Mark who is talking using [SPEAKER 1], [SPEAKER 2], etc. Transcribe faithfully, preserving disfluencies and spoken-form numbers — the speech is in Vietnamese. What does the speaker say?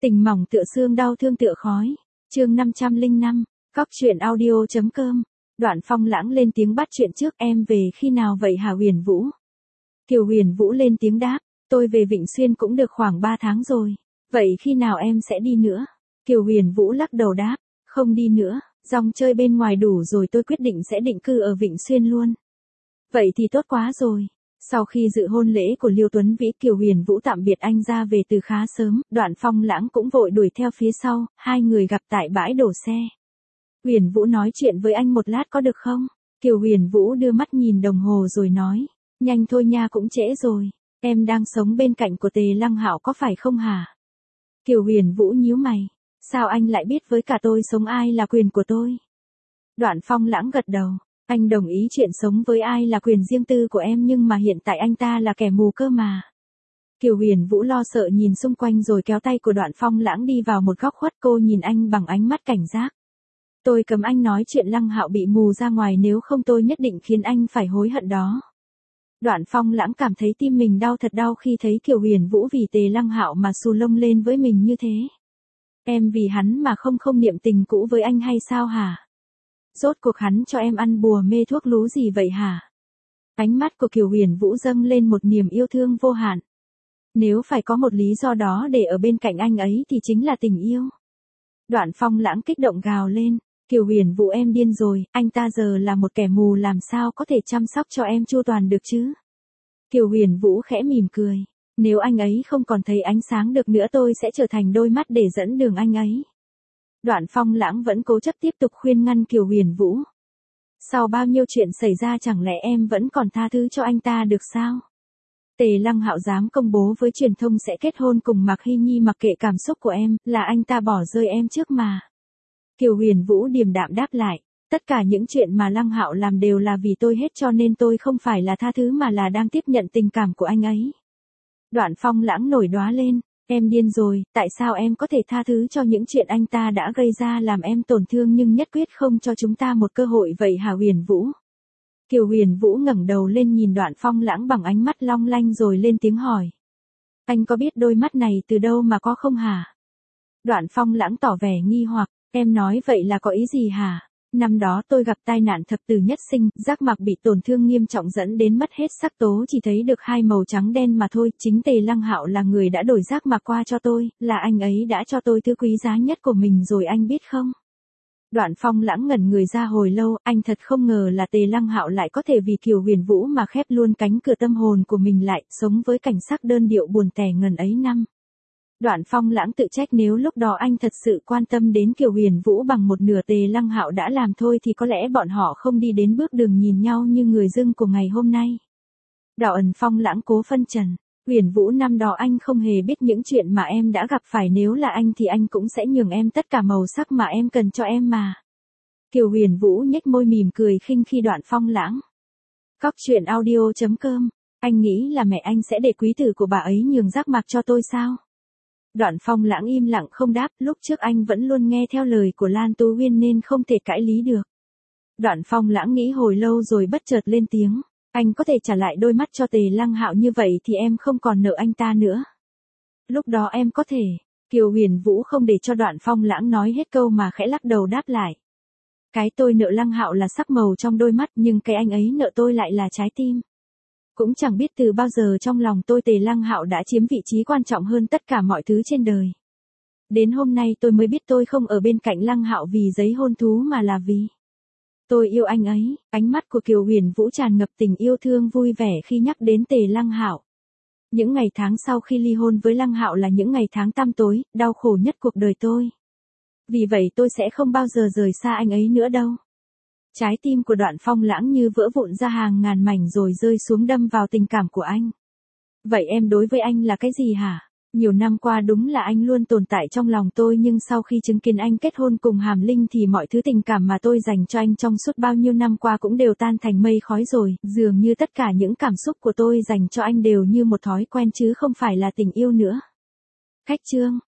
[SPEAKER 1] Tình mỏng tựa xương, đau thương tựa khói. Chương năm trăm lẻ năm, cóc truyện audio chấm com. Đoạn Phong Lãng lên tiếng bắt chuyện trước, em về khi nào vậy hả Huyền Vũ? Kiều Huyền Vũ lên tiếng đáp, tôi về Vịnh Xuyên cũng được khoảng ba tháng rồi. Vậy khi nào em sẽ đi nữa? Kiều Huyền Vũ lắc đầu đáp, không đi nữa, dòng chơi bên ngoài đủ rồi, tôi quyết định sẽ định cư ở Vịnh Xuyên luôn. Vậy thì tốt quá rồi. Sau khi dự hôn lễ của Liêu Tuấn Vĩ, Kiều Huyền Vũ tạm biệt anh ra về từ khá sớm, Đoạn Phong Lãng cũng vội đuổi theo phía sau, hai người gặp tại bãi đổ xe. Huyền Vũ nói chuyện với anh một lát có được không? Kiều Huyền Vũ đưa mắt nhìn đồng hồ rồi nói, nhanh thôi nha, cũng trễ rồi, em đang sống bên cạnh của Tề Lăng Hạo có phải không hả? Kiều Huyền Vũ nhíu mày, sao anh lại biết với cả tôi sống ai là quyền của tôi? Đoạn Phong Lãng gật đầu, anh đồng ý chuyện sống với ai là quyền riêng tư của em, nhưng mà hiện tại anh ta là kẻ mù cơ mà. Kiều Huyền Vũ lo sợ nhìn xung quanh rồi kéo tay của Đoạn Phong Lãng đi vào một góc khuất, cô nhìn anh bằng ánh mắt cảnh giác. Tôi cấm anh nói chuyện Lăng Hạo bị mù ra ngoài, nếu không tôi nhất định khiến anh phải hối hận đó. Đoạn Phong Lãng cảm thấy tim mình đau thật đau khi thấy Kiều Huyền Vũ vì Tề Lăng Hạo mà xù lông lên với mình như thế. Em vì hắn mà không không niệm tình cũ với anh hay sao hả? Rốt cuộc hắn cho em ăn bùa mê thuốc lú gì vậy hả? Ánh mắt của Kiều Huyền Vũ dâng lên một niềm yêu thương vô hạn. Nếu phải có một lý do đó để ở bên cạnh anh ấy thì chính là tình yêu. Đoạn Phong Lãng kích động gào lên, Kiều Huyền Vũ em điên rồi, anh ta giờ là một kẻ mù, làm sao có thể chăm sóc cho em chu toàn được chứ? Kiều Huyền Vũ khẽ mỉm cười, nếu anh ấy không còn thấy ánh sáng được nữa tôi sẽ trở thành đôi mắt để dẫn đường anh ấy. Đoạn Phong Lãng vẫn cố chấp tiếp tục khuyên ngăn Kiều Huyền Vũ. Sau bao nhiêu chuyện xảy ra chẳng lẽ em vẫn còn tha thứ cho anh ta được sao? Tề Lăng Hạo dám công bố với truyền thông sẽ kết hôn cùng Mạc Hy Nhi mặc kệ cảm xúc của em, là anh ta bỏ rơi em trước mà. Kiều Huyền Vũ điềm đạm đáp lại, tất cả những chuyện mà Lăng Hạo làm đều là vì tôi hết, cho nên tôi không phải là tha thứ mà là đang tiếp nhận tình cảm của anh ấy. Đoạn Phong Lãng nổi đoá lên, em điên rồi, tại sao em có thể tha thứ cho những chuyện anh ta đã gây ra làm em tổn thương nhưng nhất quyết không cho chúng ta một cơ hội vậy hả Huyền Vũ? Kiều Huyền Vũ ngẩng đầu lên nhìn Đoạn Phong Lãng bằng ánh mắt long lanh rồi lên tiếng hỏi. Anh có biết đôi mắt này từ đâu mà có không hả? Đoạn Phong Lãng tỏ vẻ nghi hoặc, em nói vậy là có ý gì hả? Năm đó tôi gặp tai nạn thập tử nhất sinh, giác mạc bị tổn thương nghiêm trọng dẫn đến mất hết sắc tố, chỉ thấy được hai màu trắng đen mà thôi. Chính Tề Lăng Hạo là người đã đổi giác mạc qua cho tôi, là anh ấy đã cho tôi thứ quý giá nhất của mình rồi, anh biết không? Đoạn Phong Lãng ngẩn người ra hồi lâu, anh thật không ngờ là Tề Lăng Hạo lại có thể vì Kiều Huyền Vũ mà khép luôn cánh cửa tâm hồn của mình lại, sống với cảnh sắc đơn điệu buồn tẻ ngần ấy năm. Đoạn Phong Lãng tự trách, nếu lúc đó anh thật sự quan tâm đến Kiều Huyền Vũ bằng một nửa Tề Lăng Hạo đã làm thôi thì có lẽ bọn họ không đi đến bước đường nhìn nhau như người dưng của ngày hôm nay. Đạo ẩn Phong Lãng cố phân trần, Huyền Vũ năm đó anh không hề biết những chuyện mà em đã gặp phải, nếu là anh thì anh cũng sẽ nhường em tất cả màu sắc mà em cần cho em mà. Kiều Huyền Vũ nhếch môi mỉm cười khinh khi Đoạn Phong Lãng. Cóc truyện audio chấm com, anh nghĩ là mẹ anh sẽ để quý tử của bà ấy nhường giác mạc cho tôi sao? Đoạn Phong Lãng im lặng không đáp, lúc trước anh vẫn luôn nghe theo lời của Lan Tú Huyên nên không thể cãi lý được. Đoạn Phong Lãng nghĩ hồi lâu rồi bất chợt lên tiếng, anh có thể trả lại đôi mắt cho Tề Lăng Hạo như vậy thì em không còn nợ anh ta nữa. Lúc đó em có thể. Kiều Huyền Vũ không để cho Đoạn Phong Lãng nói hết câu mà khẽ lắc đầu đáp lại. Cái tôi nợ Lăng Hạo là sắc màu trong đôi mắt, nhưng cái anh ấy nợ tôi lại là trái tim. Cũng chẳng biết từ bao giờ trong lòng tôi Tề Lăng Hạo đã chiếm vị trí quan trọng hơn tất cả mọi thứ trên đời. Đến hôm nay tôi mới biết tôi không ở bên cạnh Lăng Hạo vì giấy hôn thú mà là vì tôi yêu anh ấy. Ánh mắt của Kiều Huyền Vũ tràn ngập tình yêu thương vui vẻ khi nhắc đến Tề Lăng Hạo. Những ngày tháng sau khi ly hôn với Lăng Hạo là những ngày tháng tăm tối, đau khổ nhất cuộc đời tôi. Vì vậy tôi sẽ không bao giờ rời xa anh ấy nữa đâu. Trái tim của Đoạn Phong Lãng như vỡ vụn ra hàng ngàn mảnh rồi rơi xuống đâm vào tình cảm của anh. Vậy em đối với anh là cái gì hả? Nhiều năm qua đúng là anh luôn tồn tại trong lòng tôi, nhưng sau khi chứng kiến anh kết hôn cùng Hàm Linh thì mọi thứ tình cảm mà tôi dành cho anh trong suốt bao nhiêu năm qua cũng đều tan thành mây khói rồi, dường như tất cả những cảm xúc của tôi dành cho anh đều như một thói quen chứ không phải là tình yêu nữa. Khách chương.